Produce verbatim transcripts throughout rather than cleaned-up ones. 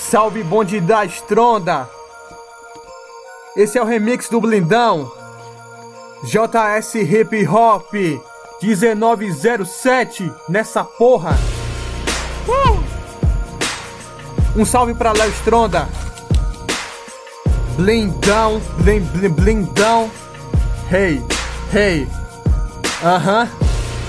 Salve bonde da Estronda. Esse é o remix do Blindão J S Hip Hop dezenove zero sete nessa porra. uh! Um salve pra Léo Estronda. Blindão, blim, blim, blindão. Hey, hey, aham. uh-huh.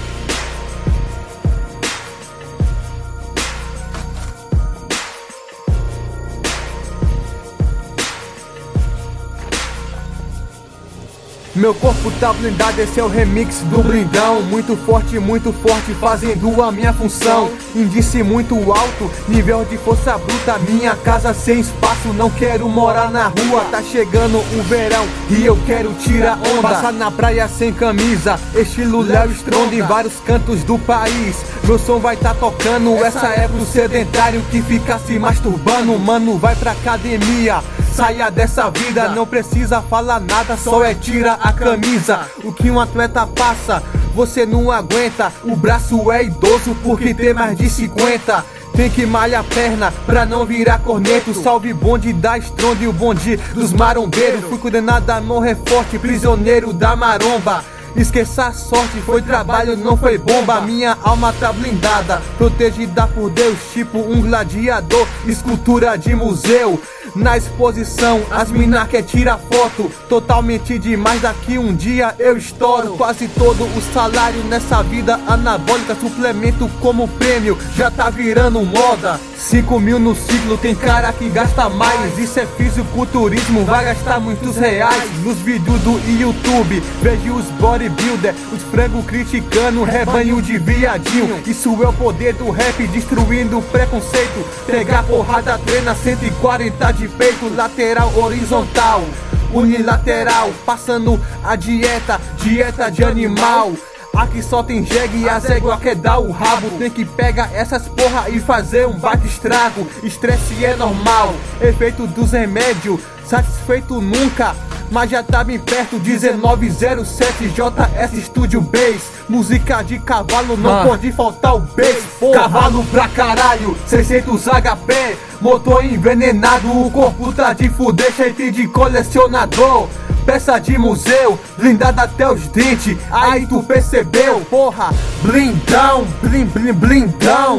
Meu corpo tá blindado, esse é o remix do Blindão. Muito forte, muito forte, fazendo a minha função. Índice muito alto, nível de força bruta. Minha casa sem espaço, não quero morar na rua. Tá chegando o verão e eu quero tirar onda. Passar na praia sem camisa, estilo Léo Estronda. Em vários cantos do país, meu som vai tá tocando. Essa é pro sedentário que fica se masturbando. Mano, vai pra academia, saia dessa vida, não precisa falar nada, só é tira a camisa. O que um atleta passa, você não aguenta. O braço é idoso porque tem mais de cinquenta. Tem que malhar a perna pra não virar corneto. Salve bonde da Estronda e o bonde dos marombeiros. Fui condenado a morrer forte, prisioneiro da maromba. Esqueça a sorte, foi trabalho, não foi bomba. Minha alma tá blindada, protegida por Deus, tipo um gladiador, escultura de museu. Na exposição, as mina quer tirar foto, totalmente demais, daqui um dia eu estouro. Quase todo o salário nessa vida anabólica, suplemento como prêmio, já tá virando moda. Cinco mil no ciclo, tem cara que gasta mais. Isso é fisiculturismo, vai gastar muitos reais. Nos vídeos do YouTube, vejo os bodybuilder, os frango criticando, rebanho de viadinho. Isso é o poder do rap, destruindo o preconceito. Pegar porrada, treina cento e quarenta de peito, lateral, horizontal, unilateral, passando a dieta, dieta de animal. Aqui só tem jegue e as égua quer dar o rabo. Tem que pegar essas porra e fazer um baita estrago. Estresse é normal, efeito dos remédios, satisfeito nunca, mas já tá bem perto. Dezenove zero sete J S Studio Bass, música de cavalo, não ah. pode faltar o bass. Porra. Cavalo pra caralho, seiscentos H P, motor envenenado, o corpo tá de fuder, shape de colecionador. Peça de museu, blindada até os dentes, aí tu percebeu, porra. Blindão, blim, blim, blindão,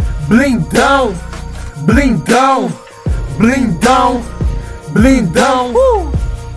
blindão, blindão, blindão, blindão. Uh!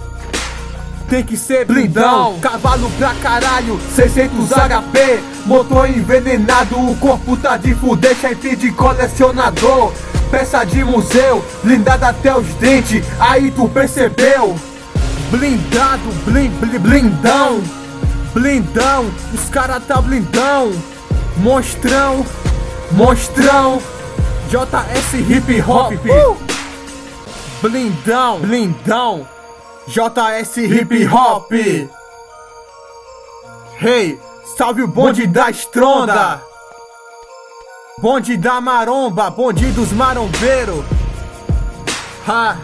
Tem que ser blindão, cavalo pra caralho, seiscentos H P, motor envenenado, o corpo tá de fuder, shape de colecionador. Peça de museu, blindada até os dentes, aí tu percebeu. Blindado, blim, blim, blindão, blindão, os cara tá blindão. Monstrão, monstrão, J S Hip Hop. uh! Blindão, blindão, J S Hip Hop. Hey, salve o bonde da Estronda, bonde da maromba, bonde dos marombeiros. Ha.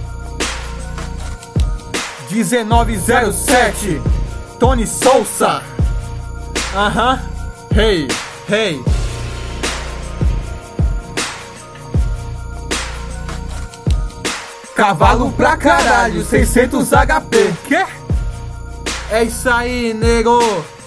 dezenove zero sete Tony Souza. Aham, uh-huh. Hey, hey. Cavalo pra caralho, seiscentos H P. Quê? É isso aí, nego.